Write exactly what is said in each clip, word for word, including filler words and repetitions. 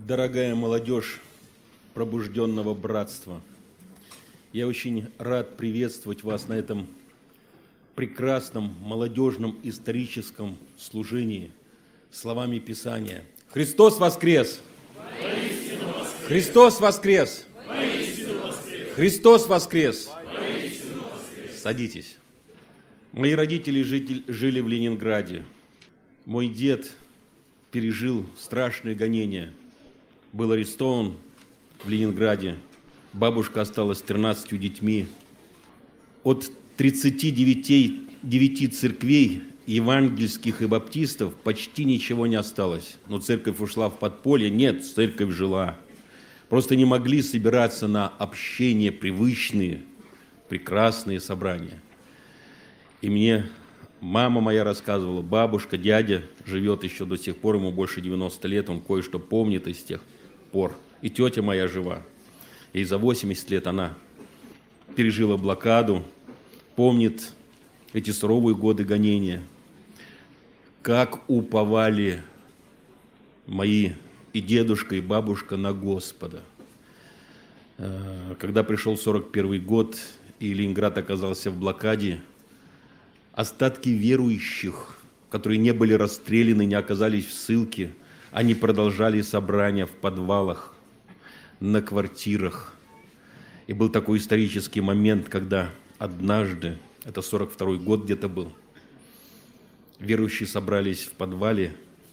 Дорогая молодежь пробужденного братства, я очень рад приветствовать вас на этом прекрасном молодежном историческом служении словами Писания. Христос воскрес! Воистину воскрес! Христос воскрес! Воистину воскрес! Христос воскрес! Воистину воскрес! Садитесь. Мои родители жили в Ленинграде. Мой дед пережил страшные гонения. Был арестован в Ленинграде. Бабушка осталась с тринадцатью детьми. От тридцати девяти церквей евангельских и баптистов почти ничего не осталось. Но церковь ушла в подполье. Нет, церковь жила. Просто не могли собираться на общение, привычные, прекрасные собрания. И мне мама моя рассказывала, бабушка, дядя живет еще до сих пор, ему больше девяноста лет, он кое-что помнит из тех пор. И тетя моя жива. Ей за восемьдесят лет она пережила блокаду, помнит эти суровые годы гонения. Как уповали мои и дедушка, и бабушка на Господа. Когда пришел сорок первый год, и Ленинград оказался в блокаде, остатки верующих, которые не были расстреляны, не оказались в ссылке, они продолжали собрания в подвалах, на квартирах. И был такой исторический момент, когда однажды, это сорок второй год где-то был, верующие собрались в подвале,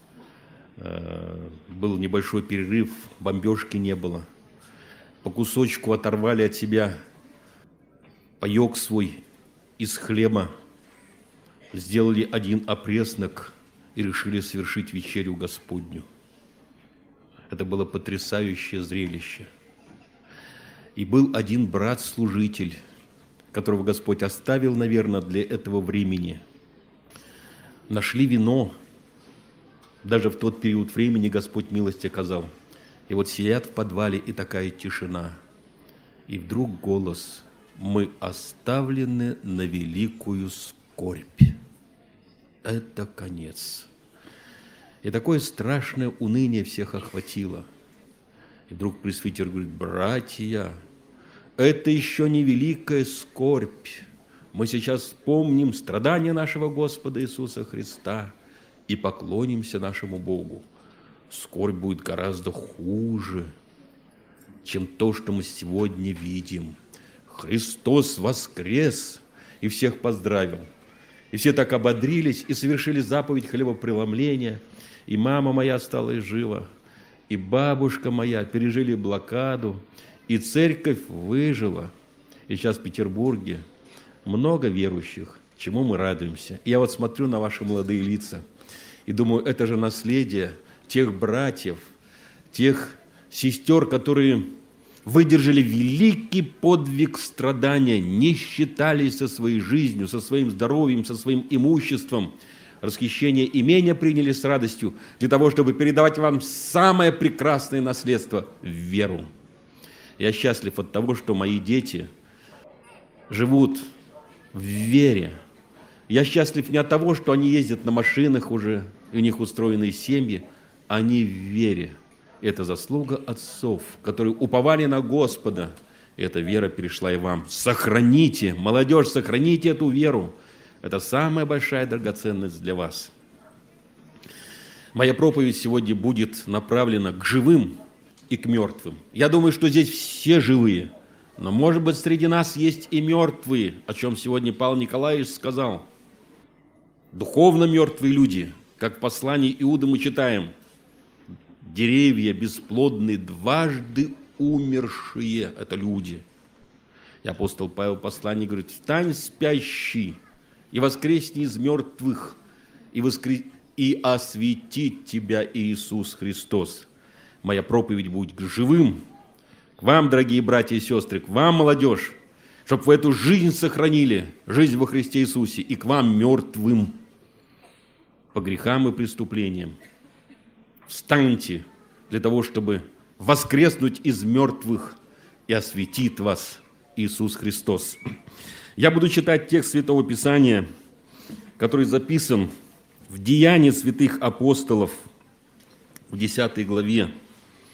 был небольшой перерыв, бомбежки не было. По кусочку оторвали от себя паёк свой из хлеба, сделали один опреснок и решили совершить вечерю Господню. Это было потрясающее зрелище. И был один брат-служитель, которого Господь оставил, наверное, для этого времени. Нашли вино. Даже в тот период времени Господь милость оказал. И вот сидят в подвале, и такая тишина. И вдруг голос: «Мы оставлены на великую скорбь». Это конец. И такое страшное уныние всех охватило. И вдруг пресвитер говорит: братья, это еще не великая скорбь. Мы сейчас вспомним страдания нашего Господа Иисуса Христа и поклонимся нашему Богу. Скорбь будет гораздо хуже, чем то, что мы сегодня видим. Христос воскрес! И всех поздравил. И все так ободрились и совершили заповедь хлебопреломления. И мама моя осталась жива, и бабушка моя пережили блокаду, и церковь выжила. И сейчас в Петербурге много верующих, чему мы радуемся. И я вот смотрю на ваши молодые лица и думаю, это же наследие тех братьев, тех сестер, которые выдержали великий подвиг страдания, не считались со своей жизнью, со своим здоровьем, со своим имуществом. Расхищение имения приняли с радостью для того, чтобы передавать вам самое прекрасное наследство – веру. Я счастлив от того, что мои дети живут в вере. Я счастлив не от того, что они ездят на машинах уже, и у них устроенные семьи, они в вере. Это заслуга отцов, которые уповали на Господа. Эта вера перешла и вам. Сохраните, молодежь, сохраните эту веру. Это самая большая драгоценность для вас. Моя проповедь сегодня будет направлена к живым и к мертвым. Я думаю, что здесь все живые, но, может быть, среди нас есть и мертвые, о чем сегодня Павел Николаевич сказал. Духовно мертвые люди, как в послании Иуды мы читаем: деревья бесплодные, дважды умершие – это люди. И апостол Павел в послании говорит: встань, спящий, и воскресни из мертвых, и, воскр... и осветит тебя Иисус Христос. Моя проповедь будет к живым, к вам, дорогие братья и сестры, к вам, молодежь, чтобы вы эту жизнь сохранили, жизнь во Христе Иисусе, и к вам, мертвым, по грехам и преступлениям. Встаньте для того, чтобы воскреснуть из мертвых, и осветит вас Иисус Христос. Я буду читать текст Святого Писания, который записан в Деянии святых апостолов в десятой главе.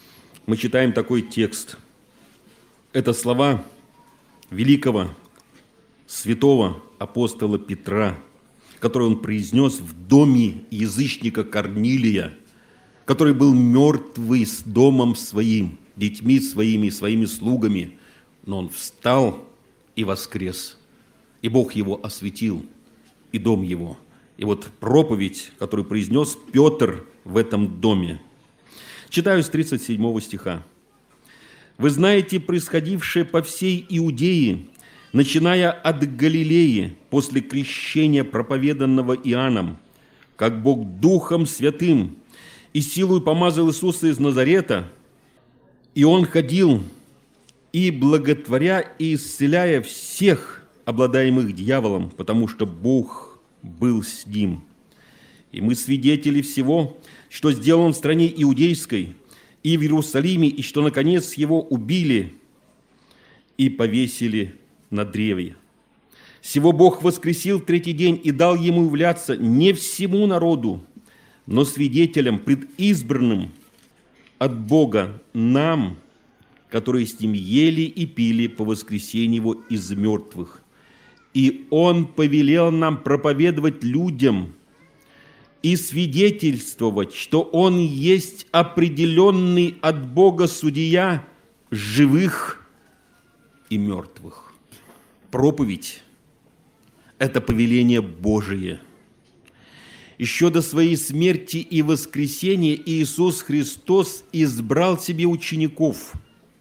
мы читаем такой текст. Это слова великого святого апостола Петра, который он произнес в доме язычника Корнилия, который был мертвый с домом своим, детьми своими, своими слугами, но он встал и воскрес, и Бог его осветил, и дом его. И вот проповедь, которую произнес Петр в этом доме. Читаю с тридцать седьмого стиха. «Вы знаете происходившее по всей Иудее, начиная от Галилеи, после крещения, проповеданного Иоанном, как Бог Духом Святым и силою помазал Иисуса из Назарета, и Он ходил, и благотворя и исцеляя всех, обладаемых дьяволом, потому что Бог был с ним. И мы свидетели всего, что сделан в стране иудейской и в Иерусалиме, и что, наконец, его убили и повесили на древе. Сего Бог воскресил в третий день и дал ему являться не всему народу, но свидетелям, предизбранным от Бога, нам, которые с ним ели и пили по воскресению его из мертвых. И он повелел нам проповедовать людям и свидетельствовать, что он есть определенный от Бога судья живых и мертвых». Проповедь – это повеление Божие. Еще до своей смерти и воскресения Иисус Христос избрал себе учеников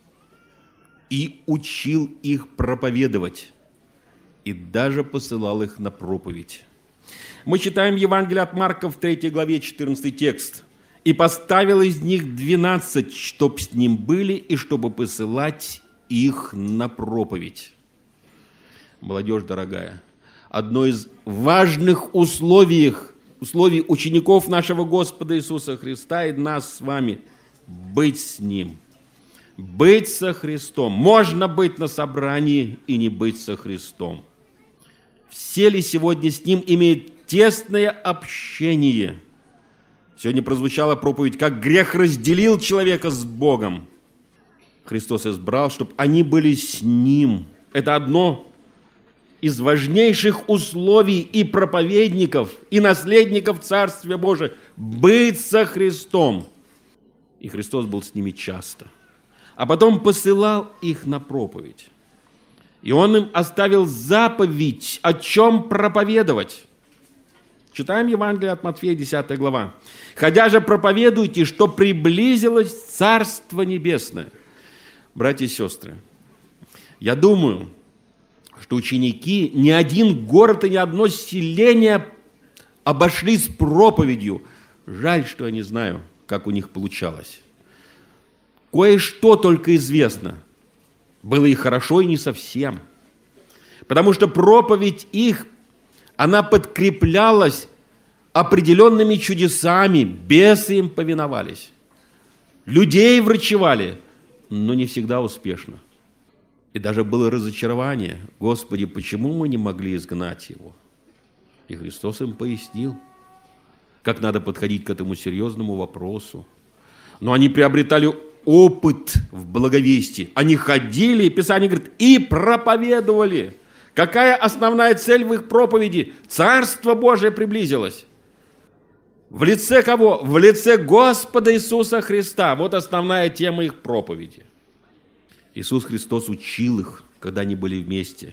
и учил их проповедовать, и даже посылал их на проповедь. Мы читаем Евангелие от Марка в третьей главе, четырнадцатый текст. «И поставил из них двенадцать, чтоб с ним были, и чтобы посылать их на проповедь». Молодежь дорогая, одно из важных условий, условий учеников нашего Господа Иисуса Христа и нас с вами – быть с Ним, быть со Христом. Можно быть на собрании и не быть со Христом. Все ли сегодня с Ним имеют тесное общение? Сегодня прозвучала проповедь, как грех разделил человека с Богом. Христос избрал, чтобы они были с Ним. Это одно из важнейших условий и проповедников, и наследников Царствия Божия – быть со Христом. И Христос был с ними часто. А потом посылал их на проповедь. И Он им оставил заповедь, о чем проповедовать. Читаем Евангелие от Матфея, десятая глава. «Ходя же проповедуйте, что приблизилось Царство Небесное». Братья и сестры, я думаю, что ученики ни один город и ни одно селение обошли с проповедью. Жаль, что я не знаю, как у них получалось. Кое-что только известно. Было и хорошо, и не совсем. Потому что проповедь их, она подкреплялась определенными чудесами, бесы им повиновались. Людей врачевали, но не всегда успешно. И даже было разочарование. Господи, почему мы не могли изгнать его? И Христос им пояснил, как надо подходить к этому серьезному вопросу. Но они приобретали опыт в благовестии. Они ходили, и Писание говорит, и проповедовали. Какая основная цель в их проповеди? Царство Божие приблизилось. В лице кого? В лице Господа Иисуса Христа. Вот основная тема их проповеди. Иисус Христос учил их, когда они были вместе.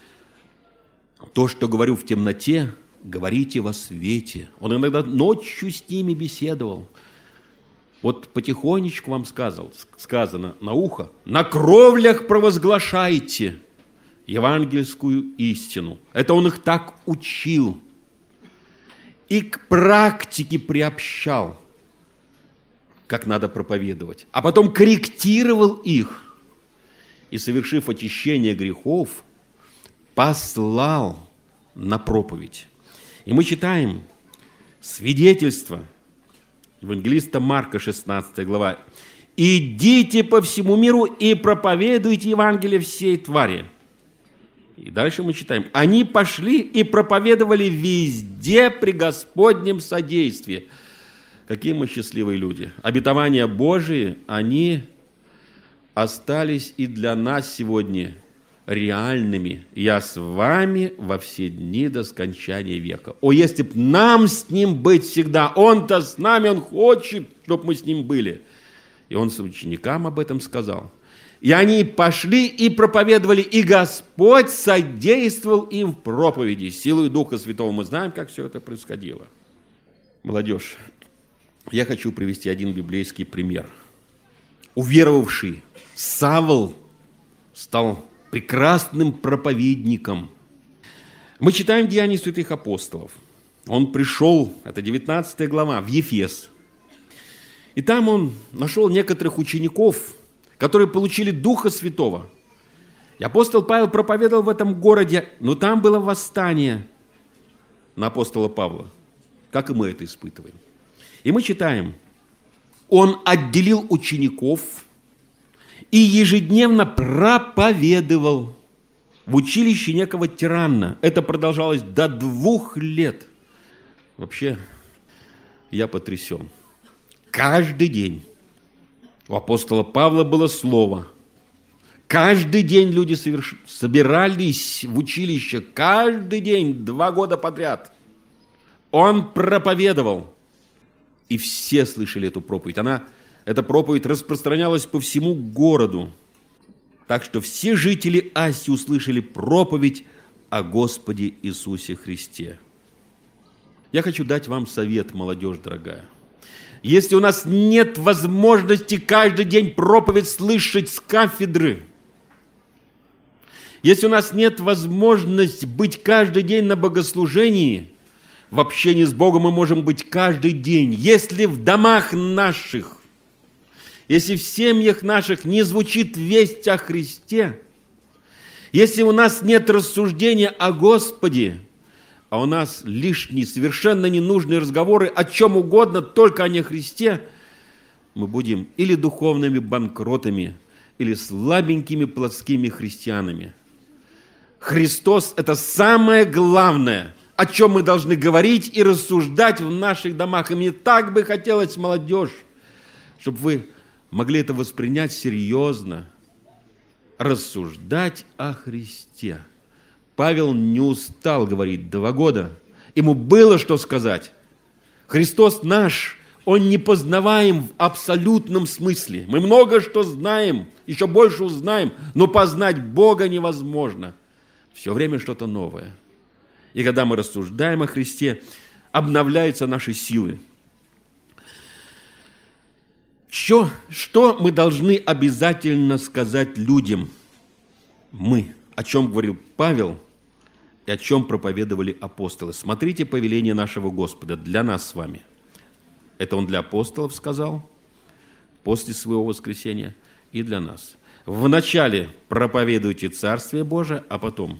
То, что говорю в темноте, говорите во свете. Он иногда ночью с ними беседовал. Вот потихонечку вам сказал, сказано на ухо, на кровлях провозглашайте евангельскую истину. Это Он их так учил. И к практике приобщал, как надо проповедовать. А потом корректировал их. И, совершив очищение грехов, послал на проповедь. И мы читаем свидетельство евангелиста Марка, шестнадцатая глава. «Идите по всему миру и проповедуйте Евангелие всей твари». И дальше мы читаем. «Они пошли и проповедовали везде при Господнем содействии». Какие мы счастливые люди. Обетования Божии, они остались и для нас сегодня реальными. Я с вами во все дни до скончания века. О, если б нам с Ним быть всегда! Он-то с нами, Он хочет, чтобы мы с Ним были. И Он с ученикам об этом сказал. И они пошли и проповедовали, и Господь содействовал им в проповеди. Силой Духа Святого мы знаем, как все это происходило. Молодежь, я хочу привести один библейский пример. Уверовавший Савл стал прекрасным проповедником. Мы читаем Деяния святых апостолов. Он пришел, это девятнадцатая глава, в Ефес. И там он нашел некоторых учеников, которые получили Духа Святого. И апостол Павел проповедовал в этом городе, но там было восстание на апостола Павла, как и мы это испытываем. И мы читаем, он отделил учеников и ежедневно проповедовал в училище некого тирана. Это продолжалось до двух лет. Вообще, я потрясен. Каждый день у апостола Павла было слово. Каждый день люди соверш... собирались в училище. Каждый день, два года подряд. Он проповедовал. И все слышали эту проповедь. Она, эта проповедь распространялась по всему городу. Так что все жители Асии услышали проповедь о Господе Иисусе Христе. Я хочу дать вам совет, молодежь дорогая. Если у нас нет возможности каждый день проповедь слышать с кафедры, если у нас нет возможности быть каждый день на богослужении, в общении с Богом мы можем быть каждый день. Если в домах наших, если в семьях наших не звучит весть о Христе, если у нас нет рассуждения о Господе, а у нас лишние, совершенно ненужные разговоры о чем угодно, только о не Христе, мы будем или духовными банкротами, или слабенькими плотскими христианами. Христос – это самое главное, о чем мы должны говорить и рассуждать в наших домах. И мне так бы хотелось, молодежь, чтобы вы могли это воспринять серьезно, рассуждать о Христе. Павел не устал говорить два года. Ему было что сказать. Христос наш, Он непознаваем в абсолютном смысле. Мы много что знаем, еще больше узнаем, но познать Бога невозможно. Все время что-то новое. И когда мы рассуждаем о Христе, обновляются наши силы. Что, что мы должны обязательно сказать людям? Мы, о чем говорил Павел, и о чем проповедовали апостолы. Смотрите повеление нашего Господа для нас с вами. Это Он для апостолов сказал после своего воскресения и для нас. Вначале проповедуйте Царствие Божие, а потом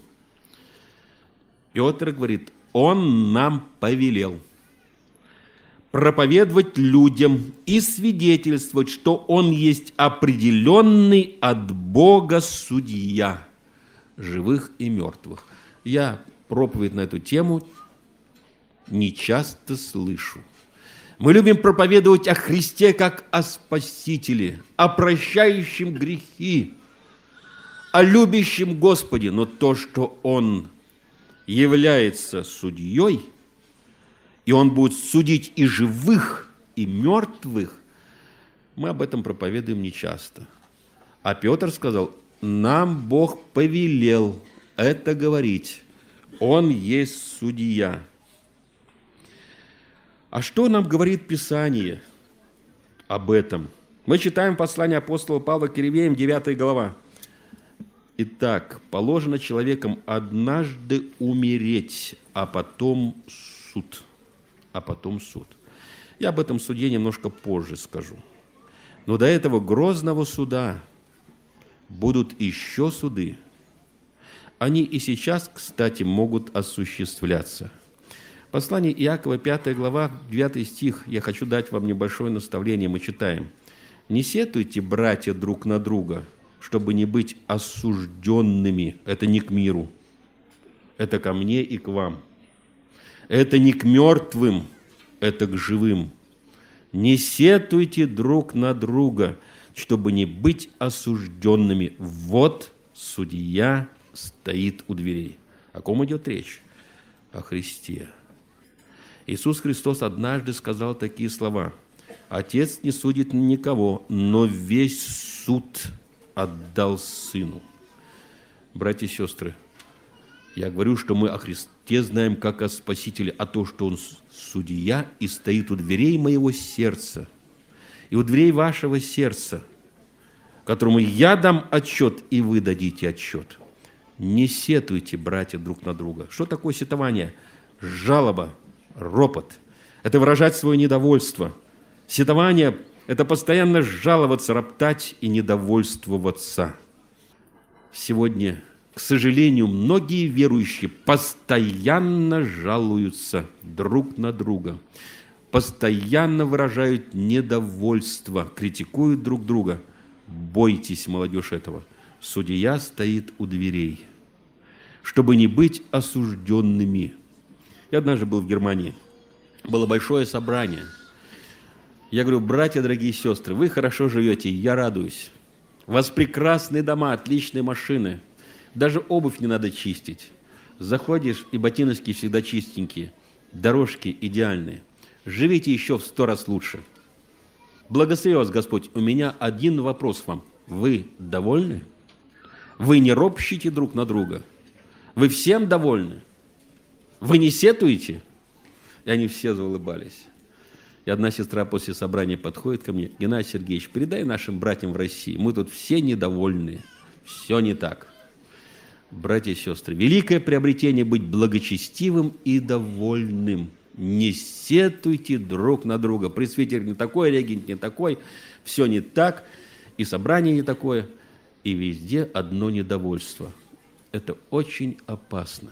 Петр говорит, Он нам повелел проповедовать людям и свидетельствовать, что Он есть определенный от Бога судья живых и мертвых. Я проповедь на эту тему не часто слышу. Мы любим проповедовать о Христе как о Спасителе, о прощающем грехи, о любящем Господе. Но то, что Он является судьей, и Он будет судить и живых, и мертвых, мы об этом проповедуем нечасто. А Петр сказал, нам Бог повелел это говорить. Он есть судья. А что нам говорит Писание об этом? Мы читаем послание апостола Павла к Евреям, девятая глава. Итак, положено человеком однажды умереть, а потом суд. А потом суд. Я об этом суде немножко позже скажу. Но до этого грозного суда будут еще суды. Они и сейчас, кстати, могут осуществляться. Послание Иакова, пятая глава, девятый стих. Я хочу дать вам небольшое наставление. Мы читаем. «Не сетуйте, братья, друг на друга, чтобы не быть осужденными». Это не к миру. Это ко мне и к вам. Это не к мертвым, это к живым. «Не сетуйте друг на друга». чтобы не быть осужденными. Вот судья стоит у дверей. О ком идет речь? О Христе. Иисус Христос однажды сказал такие слова: «Отец не судит никого, но весь суд отдал Сыну». Братья и сестры, я говорю, что мы о Христе знаем как о Спасителе, а то, что Он судья и стоит у дверей моего сердца и у дверей вашего сердца, которому я дам отчет, и вы дадите отчет. Не сетуйте, братья, друг на друга. Что такое сетование? Жалоба, ропот. Это выражать свое недовольство. Сетование – это постоянно жаловаться, роптать и недовольствоваться. Сегодня, к сожалению, многие верующие постоянно жалуются друг на друга, постоянно выражают недовольство, критикуют друг друга. Бойтесь, молодежь, этого. Судья стоит у дверей, чтобы не быть осужденными. Я однажды был в Германии. Было большое собрание. Я говорю: братья, дорогие сестры, вы хорошо живете, я радуюсь. У вас прекрасные дома, отличные машины. Даже обувь не надо чистить. Заходишь, и ботиночки всегда чистенькие. Дорожки идеальные. Живите еще в сто раз лучше. Благослови вас Господь. У меня один вопрос вам. Вы довольны? Вы не ропщите друг на друга? Вы всем довольны? Вы не сетуете? И они все заулыбались. И одна сестра после собрания подходит ко мне: Геннадий Сергеевич, передай нашим братьям в России, мы тут все недовольны, все не так. Братья и сестры, великое приобретение быть благочестивым и довольным. Не сетуйте друг на друга. Пресвитер не такой, регент не такой, все не так, и собрание не такое, и везде одно недовольство. Это очень опасно.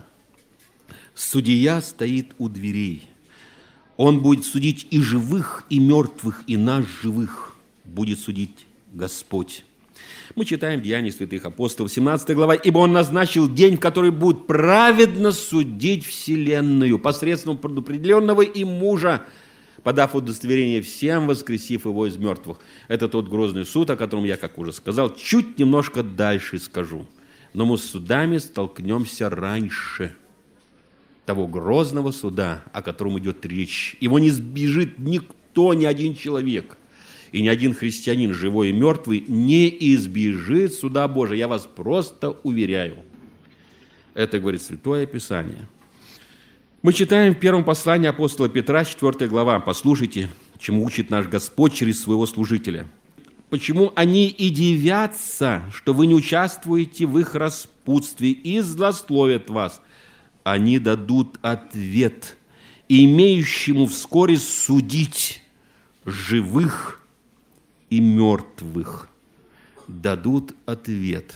Судья стоит у дверей. Он будет судить и живых, и мертвых, и нас живых. Будет судить Господь. Мы читаем Деяния святых апостолов, семнадцатая глава. «Ибо Он назначил день, в который будет праведно судить вселенную посредством предопределенного им мужа, подав удостоверение всем, воскресив его из мертвых». Это тот грозный суд, о котором я, как уже сказал, чуть немножко дальше скажу. Но мы с судами столкнемся раньше того грозного суда, о котором идет речь. Его не сбежит никто, ни один человек. И ни один христианин, живой и мертвый, не избежит суда Божия. Я вас просто уверяю. Это говорит Святое Писание. Мы читаем в первом послании апостола Петра, четвёртая глава. Послушайте, чему учит наш Господь через своего служителя. «Почему они и дивятся, что вы не участвуете в их распутстве и злословят вас? Они дадут ответ, имеющему вскоре судить живых и мертвых». Дадут ответ.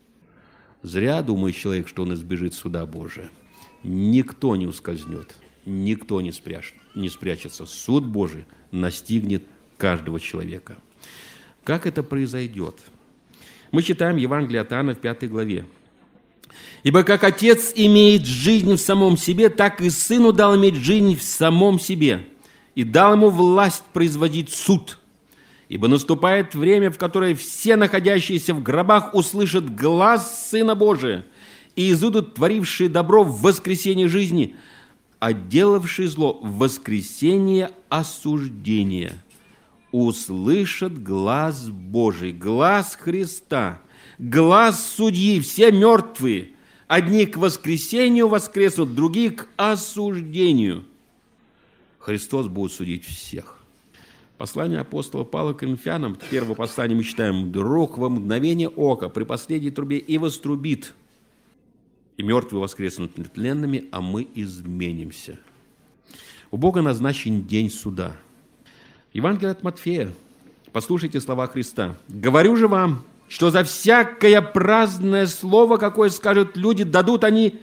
Зря думает человек, что он избежит суда Божия. Никто не ускользнет, никто не, спрячет, не спрячется. Суд Божий настигнет каждого человека. Как это произойдет? Мы читаем Евангелие от Иоанна в пятой главе. «Ибо как Отец имеет жизнь в самом себе, так и Сыну дал иметь жизнь в самом себе, и дал ему власть производить суд. Ибо наступает время, в которое все находящиеся в гробах услышат глас Сына Божия, и изыдут творившие добро в воскресенье жизни, а делавшие зло в воскресенье осуждения. Услышат глас Божий, глас Христа, глас судьи, все мертвые. Одни к воскресению воскреснут, другие к осуждению». Христос будет судить всех. Послание апостола Павла к Коринфянам, первое послание мы читаем: «Друг во мгновение ока, при последней трубе и вострубит, и мертвые воскреснут нетленными, а мы изменимся». У Бога назначен день суда. Евангелие от Матфея. Послушайте слова Христа. «Говорю же вам, что за всякое праздное слово, какое скажут люди, дадут они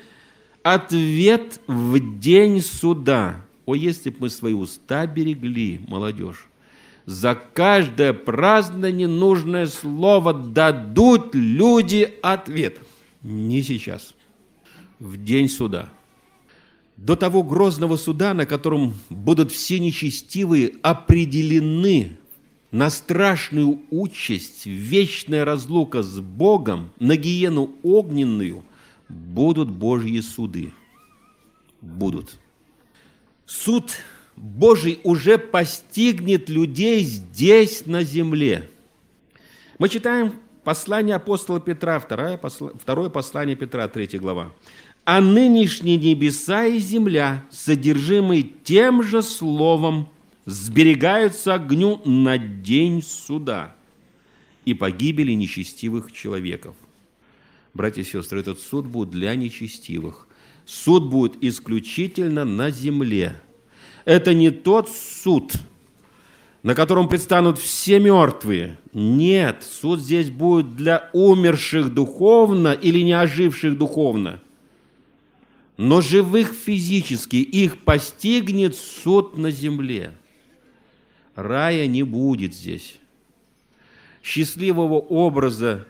ответ в день суда». О, если бы мы свои уста берегли, молодежь, за каждое праздное ненужное слово дадут люди ответ. Не сейчас, в день суда. До того грозного суда, на котором будут все нечестивые определены на страшную участь, вечная разлука с Богом, на гиену огненную, будут Божьи суды. Будут. Суд Божий уже постигнет людей здесь, на земле. Мы читаем послание апостола Петра, второе, посл... второе послание Петра, третья глава. «А нынешние небеса и земля, содержимые тем же словом, сберегаются огню на день суда и погибели нечестивых человеков». Братья и сестры, этот суд будет для нечестивых. Суд будет исключительно на земле. Это не тот суд, на котором предстанут все мертвые. Нет, суд здесь будет для умерших духовно или не оживших духовно. Но живых физически их постигнет суд на земле. Рая не будет здесь. Счастливого образа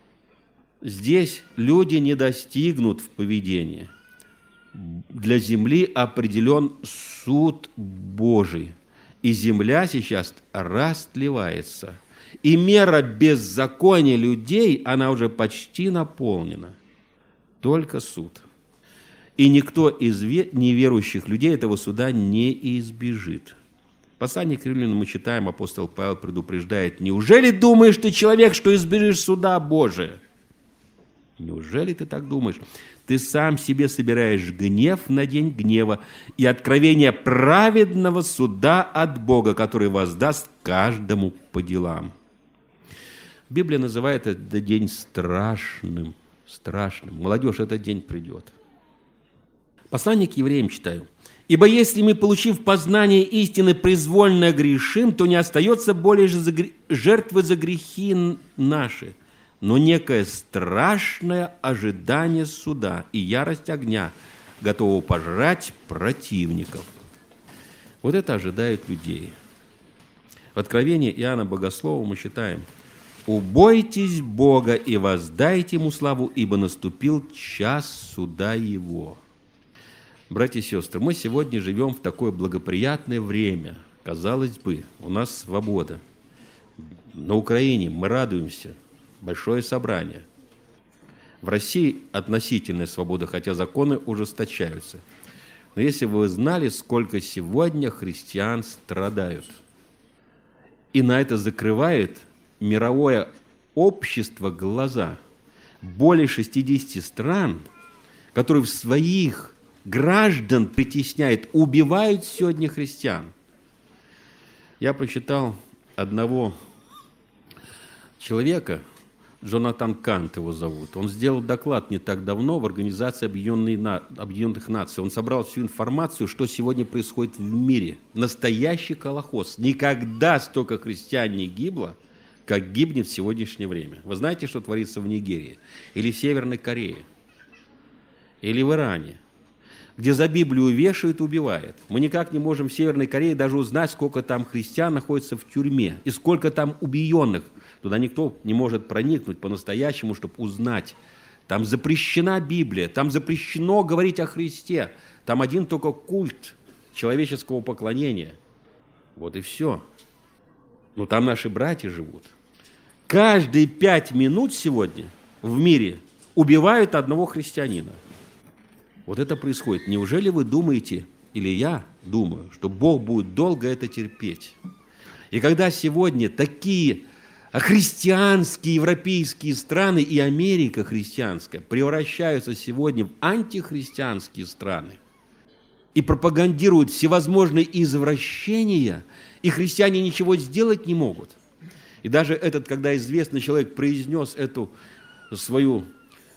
здесь люди не достигнут в поведении. Для земли определен суд Божий. И земля сейчас растлевается. И мера беззакония людей, она уже почти наполнена. Только суд. И никто из неверующих людей этого суда не избежит. В послании к Римлянам мы читаем, апостол Павел предупреждает: «Неужели думаешь ты, человек, что избежишь суда Божия?» Неужели ты так думаешь? Ты сам себе собираешь гнев на день гнева и откровение праведного суда от Бога, который воздаст каждому по делам. Библия называет этот день страшным, страшным. Молодежь, этот день придет. Послание к евреям читаю. «Ибо если мы, получив познание истины, произвольно грешим, то не остается более жертвы за грехи наши, но некое страшное ожидание суда и ярость огня, готового пожрать противников». Вот это ожидает людей. В Откровении Иоанна Богослова мы читаем: «Убойтесь Бога и воздайте Ему славу, ибо наступил час суда Его». Братья и сестры, мы сегодня живем в такое благоприятное время. Казалось бы, у нас свобода. На Украине мы радуемся. Большое собрание. В России относительная свобода, хотя законы ужесточаются. Но если бы вы знали, сколько сегодня христиан страдают, и на это закрывает мировое общество глаза. Более шестидесяти стран, которые в своих граждан притесняют, убивают сегодня христиан. Я прочитал одного человека, Джонатан Кант его зовут. Он сделал доклад не так давно в Организации Объединенных Наций. Он собрал всю информацию, что сегодня происходит в мире. Настоящий колохоз. Никогда столько христиан не гибло, как гибнет в сегодняшнее время. Вы знаете, что творится в Нигерии? Или в Северной Корее? Или в Иране? Где за Библию вешают и убивают. Мы никак не можем в Северной Корее даже узнать, сколько там христиан находится в тюрьме и сколько там убиенных. Туда никто не может проникнуть по-настоящему, чтобы узнать. Там запрещена Библия, там запрещено говорить о Христе. Там один только культ человеческого поклонения. Вот и все. Но там наши братья живут. Каждые пять минут сегодня в мире убивают одного христианина. Вот это происходит. Неужели вы думаете, или я думаю, что Бог будет долго это терпеть? И когда сегодня такие христианские европейские страны и Америка христианская превращаются сегодня в антихристианские страны и пропагандируют всевозможные извращения, и христиане ничего сделать не могут. И даже этот, когда известный человек произнес эту свою...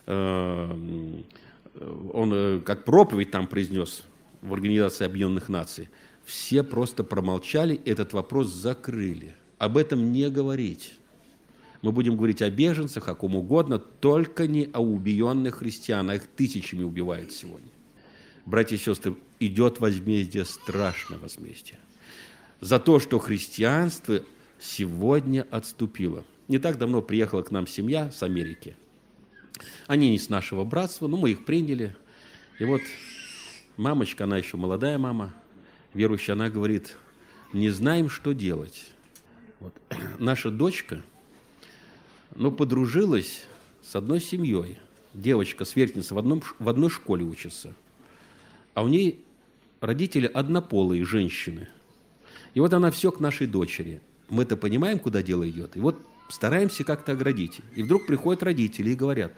Э, он как проповедь там произнес в Организации Объединенных Наций, все просто промолчали, этот вопрос закрыли. Об этом не говорить. Мы будем говорить о беженцах, о ком угодно, только не о убиенных христианах. Их тысячами убивают сегодня. Братья и сестры, идет возмездие, страшное возмездие. За то, что христианство сегодня отступило. Не так давно приехала к нам семья с Америки. Они не с нашего братства, но мы их приняли. И вот мамочка, она еще молодая мама, верующая, она говорит: не знаем, что делать. Вот. Наша дочка, ну, подружилась с одной семьей. Девочка, сверстница, в, одном, в одной школе учится. А у ней родители однополые женщины. И вот она все к нашей дочери. Мы-то понимаем, куда дело идет. И вот стараемся как-то оградить. И вдруг приходят родители и говорят: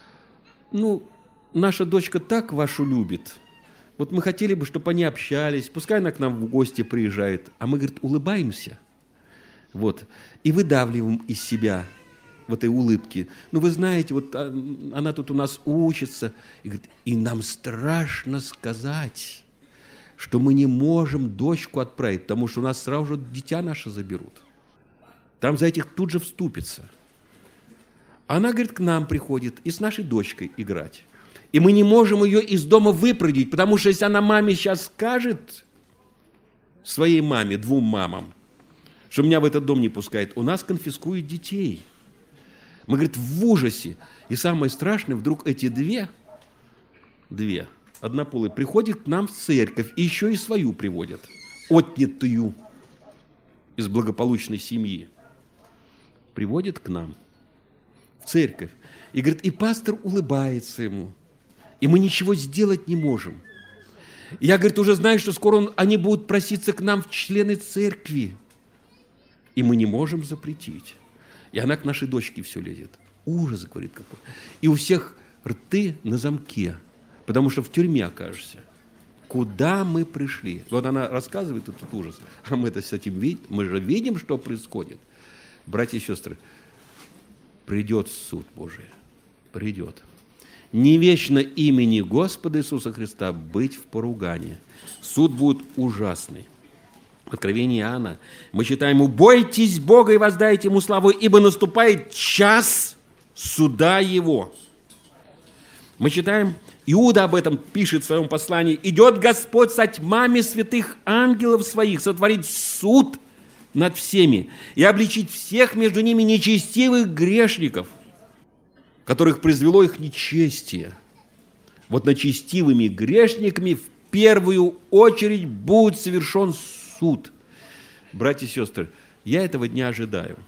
ну, наша дочка так вашу любит. Вот мы хотели бы, чтобы они общались. Пускай она к нам в гости приезжает. А мы, говорит, улыбаемся. Вот. И выдавливаем из себя в этой улыбке. Ну, вы знаете, вот она тут у нас учится. И, говорит, и нам страшно сказать, что мы не можем дочку отправить, потому что у нас сразу же дитя наше заберут. Там за этих тут же вступится. Она, говорит, к нам приходит и с нашей дочкой играть. И мы не можем ее из дома выпроводить, потому что если она маме сейчас скажет, своей маме, двум мамам, что меня в этот дом не пускает, у нас конфискуют детей. Мы, говорит, в ужасе. И самое страшное, вдруг эти две, две, однополые, приходят к нам в церковь, и еще и свою приводят, отнятую из благополучной семьи. Приводят к нам в церковь. И, говорит, и пастор улыбается ему. И мы ничего сделать не можем. И я, говорит, уже знаю, что скоро он, они будут проситься к нам в члены церкви. И мы не можем запретить. И она к нашей дочке все лезет. Ужас, говорит, какой. И у всех рты на замке, потому что в тюрьме окажешься. Куда мы пришли? Вот она рассказывает этот ужас, а мы-то с этим видим, мы же видим, что происходит. Братья и сестры, придет суд Божий, придет. Не вечно имени Господа Иисуса Христа быть в поругании. Суд будет ужасный. В Откровении Иоанна мы читаем: «Убойтесь Бога и воздайте Ему славу, ибо наступает час суда Его». Мы читаем, Иуда об этом пишет в своем послании: «Идет Господь со тьмами святых ангелов своих сотворить суд над всеми и обличить всех между ними нечестивых грешников, которых произвело их нечестие». Вот над честивыми грешниками в первую очередь будет совершен суд. Братья и сестры, я этого дня ожидаю.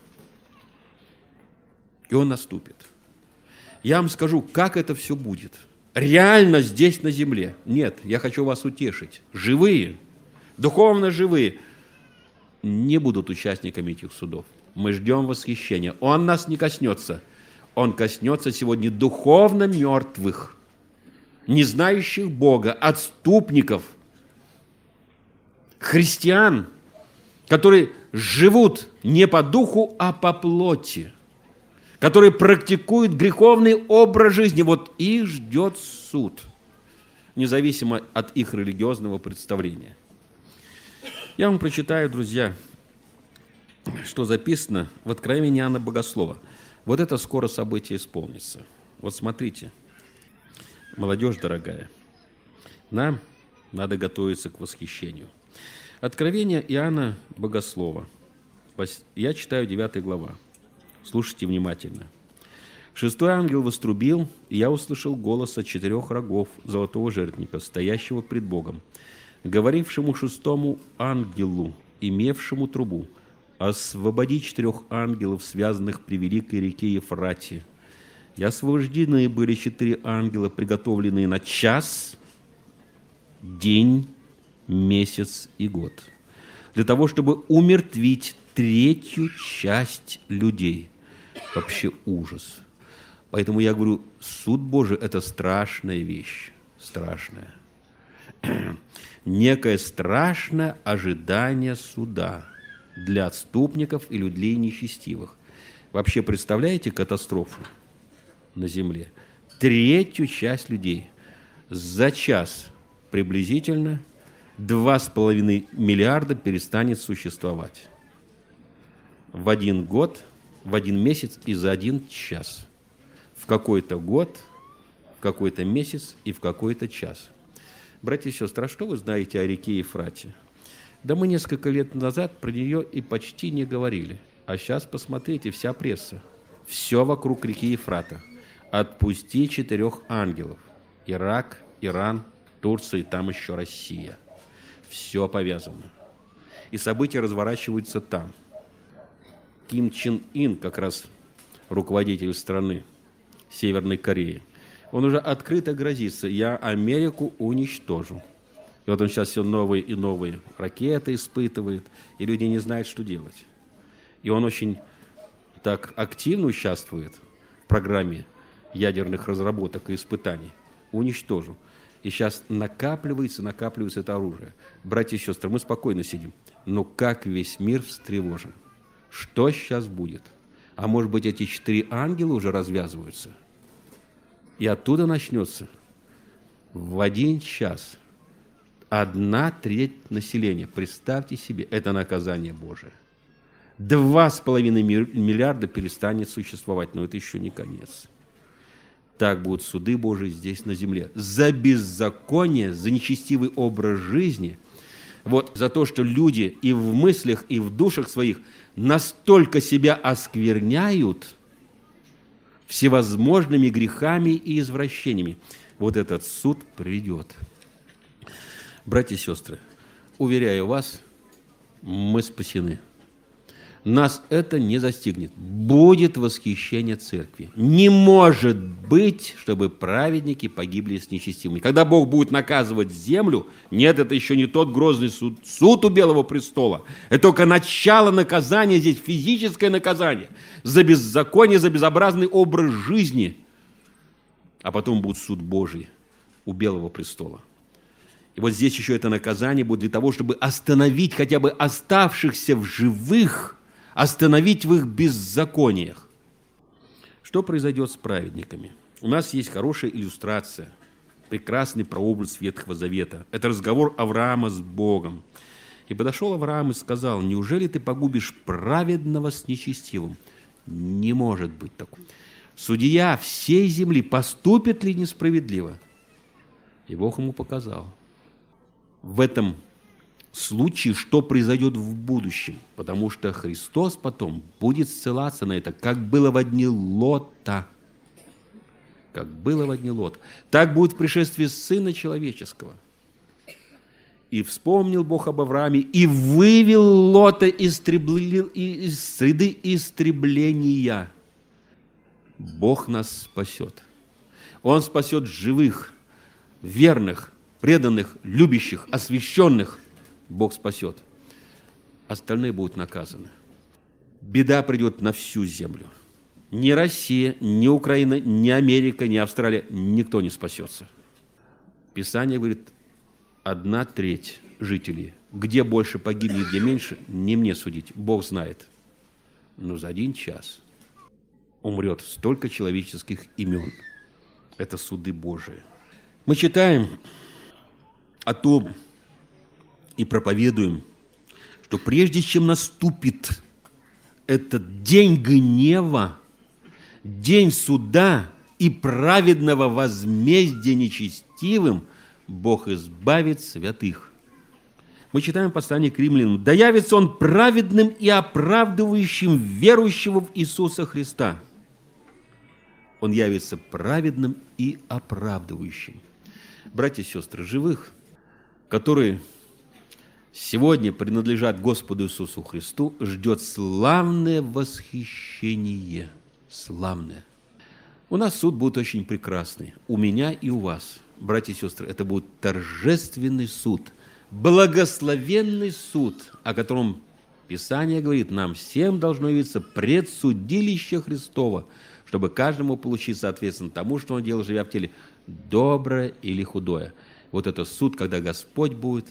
И он наступит. Я вам скажу, как это все будет. Реально здесь, на земле. Нет, я хочу вас утешить. Живые, духовно живые, не будут участниками этих судов. Мы ждем восхищения. Он нас не коснется. Он коснется сегодня духовно мертвых, не знающих Бога, отступников, христиан, которые живут не по духу, а по плоти, которые практикуют греховный образ жизни. Вот их ждет суд, независимо от их религиозного представления. Я вам прочитаю, друзья, что записано в Откровении Иоанна Богослова. Вот это скоро событие исполнится. Вот смотрите, молодежь дорогая, нам надо готовиться к восхищению. Откровение Иоанна Богослова. Я читаю девятая глава. Слушайте внимательно. «Шестой ангел вострубил, и я услышал голос от четырех рогов золотого жертвенника, стоящего пред Богом, говорившему шестому ангелу, имевшему трубу: освободи четырех ангелов, связанных при великой реке Ефрате. И освобождены были четыре ангела, приготовленные на час, день, месяц и год, для того, чтобы умертвить третью часть людей». Вообще ужас. Поэтому я говорю, суд Божий – это страшная вещь, страшная. Некое страшное ожидание суда для отступников и людей нечестивых. Вообще представляете катастрофу на земле? Третью часть людей за час приблизительно два с половиной миллиарда перестанет существовать. В один год, в один месяц и за один час. В какой-то год, в какой-то месяц и в какой-то час. Братья и сестры, а что вы знаете о реке Ефрате? Да мы несколько лет назад про нее и почти не говорили. А сейчас посмотрите, вся пресса. Все вокруг реки Ефрата. Отпусти четырех ангелов. Ирак, Иран, Турция и там еще Россия. Все повязано. И события разворачиваются там. Ким Чен Ын, как раз руководитель страны Северной Кореи, он уже открыто грозится: я Америку уничтожу. И вот он сейчас все новые и новые ракеты испытывает, и люди не знают, что делать. И он очень так активно участвует в программе ядерных разработок и испытаний. Уничтожу. И сейчас накапливается, накапливается это оружие. Братья и сестры, мы спокойно сидим. Но как весь мир встревожен? Что сейчас будет? А может быть, эти четыре ангела уже развязываются? И оттуда начнется в один час одна треть населения. Представьте себе, это наказание Божие. Два с половиной миллиарда перестанет существовать, но это еще не конец. Так будут суды Божии здесь на земле. За беззаконие, за нечестивый образ жизни, вот за то, что люди и в мыслях, и в душах своих настолько себя оскверняют всевозможными грехами и извращениями. Вот этот суд придет. Братья и сестры, уверяю вас, мы спасены. Нас это не застигнет. Будет восхищение церкви. Не может быть, чтобы праведники погибли с нечестивыми. Когда Бог будет наказывать землю, нет, это еще не тот грозный суд, суд у Белого престола. Это только начало наказания здесь, физическое наказание за беззаконие, за безобразный образ жизни. А потом будет суд Божий у Белого престола. И вот здесь еще это наказание будет для того, чтобы остановить хотя бы оставшихся в живых, остановить в их беззакониях. Что произойдет с праведниками? У нас есть хорошая иллюстрация, прекрасный прообраз Ветхого Завета. Это разговор Авраама с Богом. И подошел Авраам и сказал: неужели ты погубишь праведного с нечестивым? Не может быть такого. Судья всей земли поступит ли несправедливо? И Бог ему показал. В этом случае, что произойдет в будущем, потому что Христос потом будет ссылаться на это, как было во дни Лота. Как было во дни Лота. Так будет в пришествии Сына Человеческого. И вспомнил Бог об Аврааме, и вывел Лота из среды истребления. Бог нас спасет. Он спасет живых, верных, преданных, любящих, освященных. Бог спасет. Остальные будут наказаны. Беда придет на всю землю. Ни Россия, ни Украина, ни Америка, ни Австралия, никто не спасется. Писание говорит, одна треть жителей. Где больше погибнет, где меньше, не мне судить. Бог знает. Но за один час умрет столько человеческих имен. Это суды Божии. Мы читаем о том и проповедуем, что прежде чем наступит этот день гнева, день суда и праведного возмездия нечестивым, Бог избавит святых. Мы читаем послание к римлянам. «Да явится Он праведным и оправдывающим верующего в Иисуса Христа». Он явится праведным и оправдывающим. Братья и сестры, живых, которые сегодня принадлежат Господу Иисусу Христу, ждет славное восхищение. Славное. У нас суд будет очень прекрасный. У меня и у вас. Братья и сестры, это будет торжественный суд. Благословенный суд, о котором Писание говорит, нам всем должно явиться предсудилище Христово, чтобы каждому получить соответственно тому, что он делал, живя в теле, доброе или худое. Вот это суд, когда Господь будет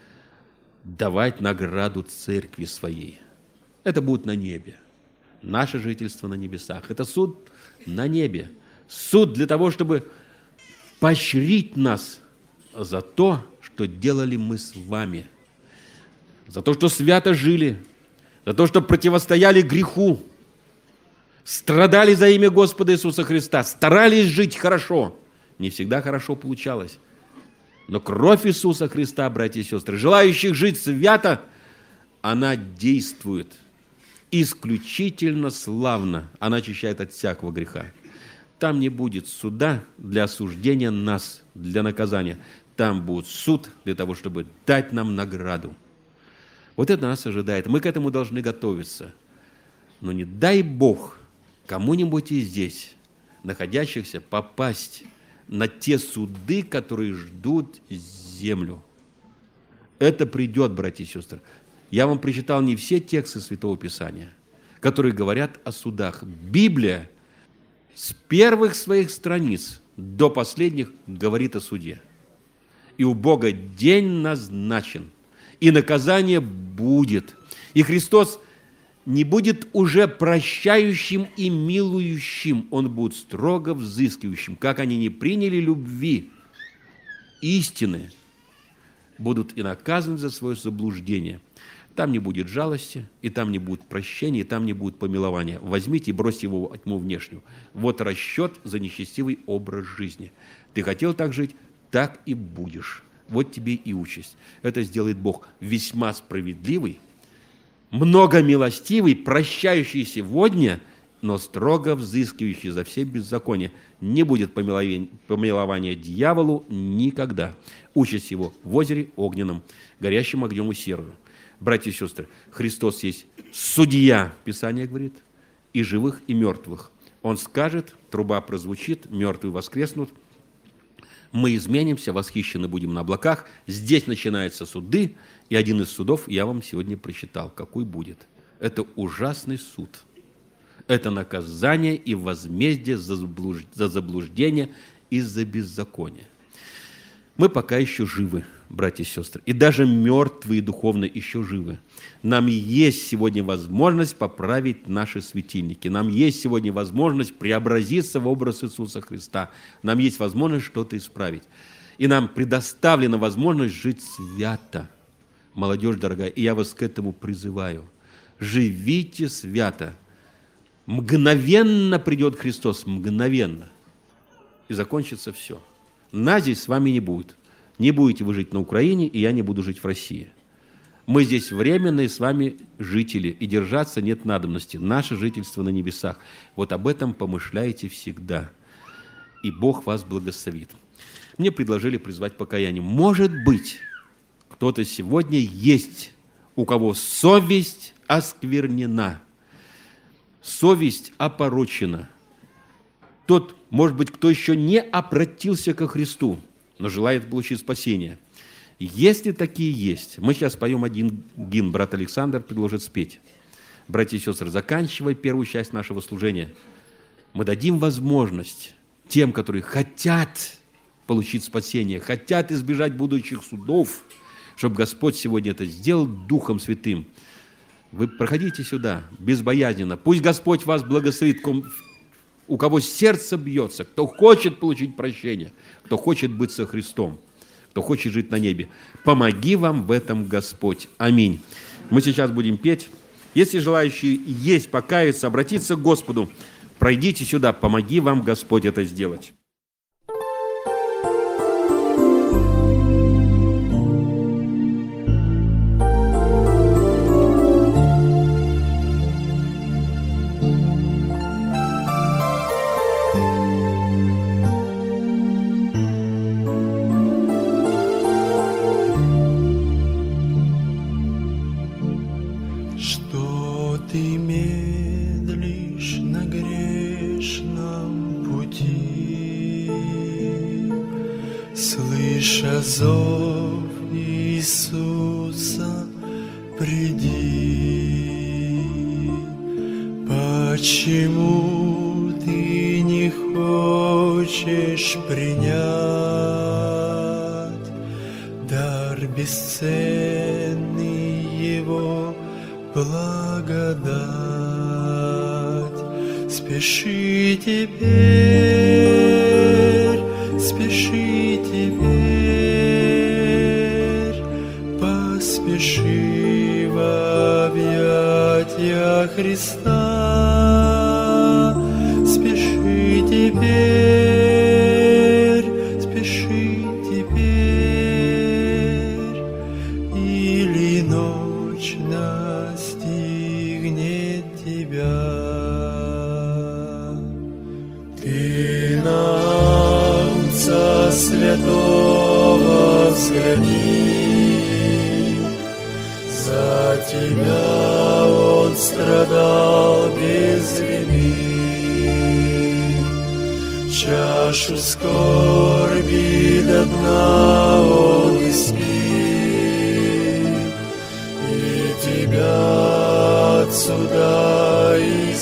давать награду церкви своей. Это будет на небе. Наше жительство на небесах. Это суд на небе. Суд для того, чтобы поощрить нас за то, что делали мы с вами. За то, что свято жили. За то, что противостояли греху. Страдали за имя Господа Иисуса Христа. Старались жить хорошо. Не всегда хорошо получалось. Но кровь Иисуса Христа, братья и сестры, желающих жить свято, она действует исключительно славно. Она очищает от всякого греха. Там не будет суда для осуждения нас, для наказания. Там будет суд для того, чтобы дать нам награду. Вот это нас ожидает. Мы к этому должны готовиться. Но не дай Бог кому-нибудь и здесь, находящихся, попасть на те суды, которые ждут землю. Это придет, братья и сестры. Я вам прочитал не все тексты Святого Писания, которые говорят о судах. Библия с первых своих страниц до последних говорит о суде. И у Бога день назначен, и наказание будет. И Христос не будет уже прощающим и милующим, Он будет строго взыскивающим. Как они не приняли любви, истины, будут и наказаны за свое заблуждение. Там не будет жалости, и там не будет прощения, и там не будет помилования. Возьмите и бросьте его во тьму внешнюю. Вот расчет за нечестивый образ жизни. Ты хотел так жить, так и будешь. Вот тебе и участь. Это сделает Бог весьма справедливый, многомилостивый, прощающий сегодня, но строго взыскивающий за все беззакония. Не будет помилования, помилования дьяволу никогда. Участь его в озере огненном, горящим огнем и серою. Братья и сестры, Христос есть судья, Писание говорит, и живых, и мертвых. Он скажет, труба прозвучит, мертвые воскреснут, мы изменимся, восхищены будем на облаках. Здесь начинаются суды, и один из судов я вам сегодня прочитал, какой будет. Это ужасный суд. Это наказание и возмездие за заблуждение и за беззаконие. Мы пока еще живы, братья и сестры, и даже мертвые духовно еще живы. Нам есть сегодня возможность поправить наши светильники. Нам есть сегодня возможность преобразиться в образ Иисуса Христа. Нам есть возможность что-то исправить. И нам предоставлена возможность жить свято. Молодежь дорогая, и я вас к этому призываю. Живите свято. Мгновенно придет Христос, мгновенно. И закончится все. Нас здесь с вами не будет. Не будете вы жить на Украине, и я не буду жить в России. Мы здесь временные с вами жители, и держаться нет надобности. Наше жительство на небесах. Вот об этом помышляйте всегда. И Бог вас благословит. Мне предложили призвать покаяние. Может быть, кто-то сегодня есть, у кого совесть осквернена, совесть опорочена. Тот, может быть, кто еще не обратился ко Христу, но желает получить спасение. Если такие есть, мы сейчас поем один гимн, брат Александр предложит спеть. Братья и сестры, заканчивая первую часть нашего служения, мы дадим возможность тем, которые хотят получить спасение, хотят избежать будущих судов, чтобы Господь сегодня это сделал Духом Святым. Вы проходите сюда безбоязненно. Пусть Господь вас благословит, у кого сердце бьется, кто хочет получить прощение, кто хочет быть со Христом, кто хочет жить на небе. Помоги вам в этом Господь. Аминь. Мы сейчас будем петь. Если желающие есть покаяться, обратиться к Господу, пройдите сюда, помоги вам Господь это сделать. Зов Иисуса, приди. Почему ты не хочешь принять дар бесценный Его благодать? Спеши теперь, спеши теперь. Спеши в объятия Христа, спеши теперь, спеши теперь, или ночь настигнет тебя. Ты на Отца Святого взгляни, за тебя Он Он страдал без вины, чашу скорби до дна Он испил, и тебя отсюда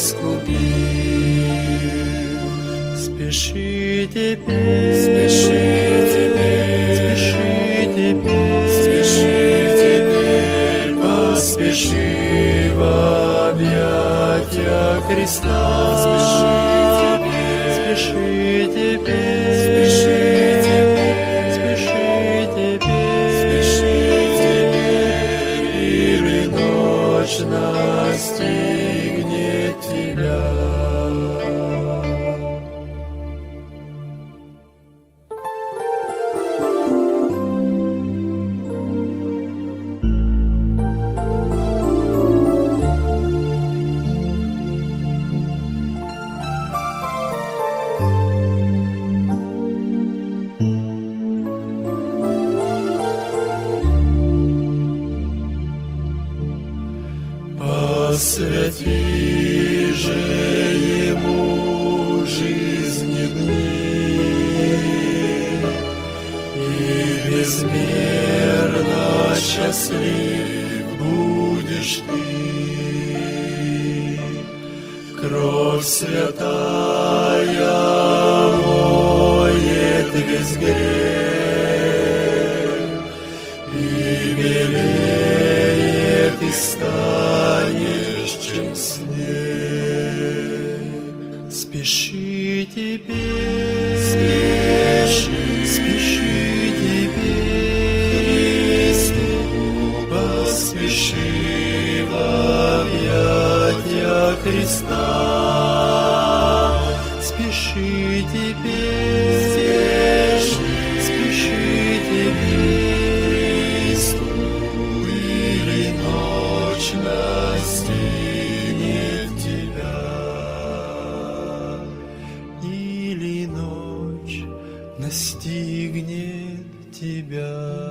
искупил. Спеши теперь, спеши теперь, спеши теперь, спеши теперь, поспеши в объятия Христа. Спеши теперь, спеши теперь, спеши теперь, спеши теперь, спеши теперь, или ночь настигнет тебя. Посвяти же Ему жизни дни, и безмерно счастлив будешь ты. Кровь святая моет весь грех, и белеет и станешь, чем снег. Спеши теперь, спеши, спеши теперь, Христу, поспеши в объятия Христа. Спеши теперь, спеши, спеши теперь, Христу, или ночь настигнет тебя, или ночь настигнет тебя.